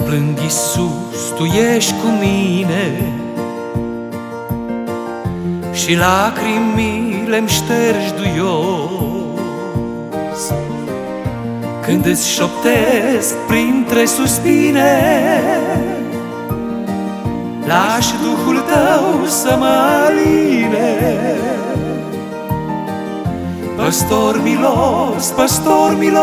plâng, Iisus, Tu ești cu mine și lacrimile-mi ștergi duios. Când îți șoptesc printre suspine, lași Duhul Tău să mă aline. Păstor milos, păstor milos,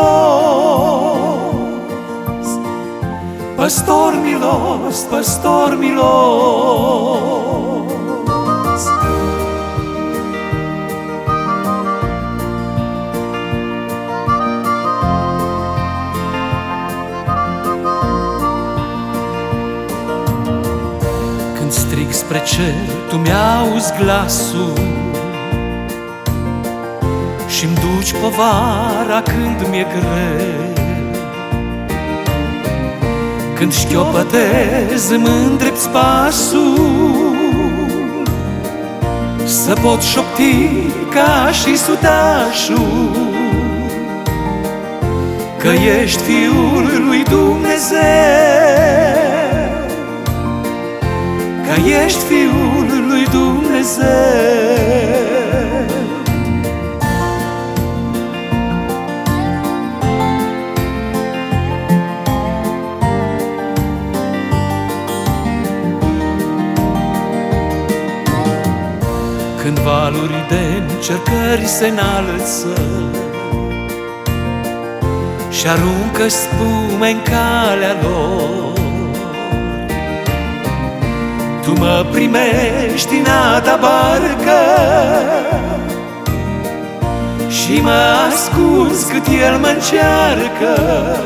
păstor milos, păstor milos. Când strig spre cer, Tu mi-auzi glasul și-mi duci povara când mi-e greu. Când șchiopătez, îmi îndrepți pasul, să pot șopti ca și sutașul că ești Fiul lui Dumnezeu, că ești Fiul lui Dumnezeu. Când valuri de încercări se înalță și aruncă spume în calea lor, Tu mă primești în a Ta barcă și mă asculți cât el mă încearcă.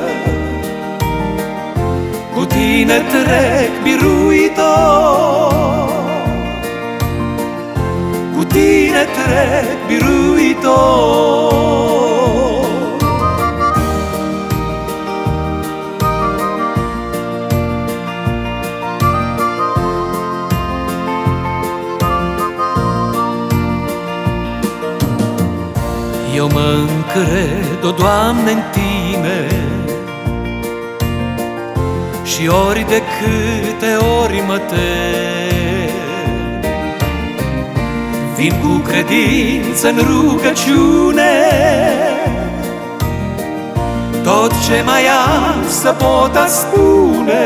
Cu Tine trec, biruitor, cu Tine trec, biruitor. Eu mă încred, o Doamne, în Tine și ori de câte ori mă tem, vin cu credință în rugăciune, tot ce mai am să pot a spune,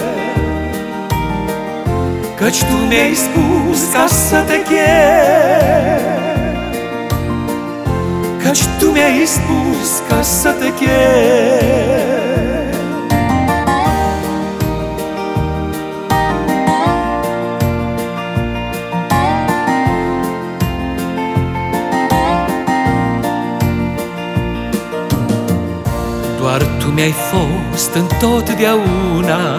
căci Tu mi-ai spus ca să Te chem, căci Tu mi-ai spus ca să Te chem. Doar Tu mi-ai fost întotdeauna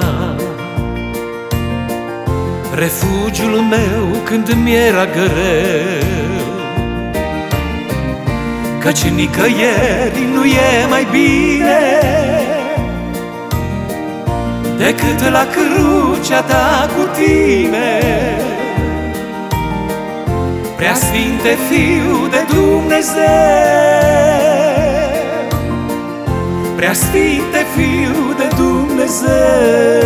refugiul meu când mi-era greu, căci nicăieri nu e mai bine decât la crucea Ta cu Tine. Preasfinte Fiu de Dumnezeu, Preasfinte Fiu de Dumnezeu.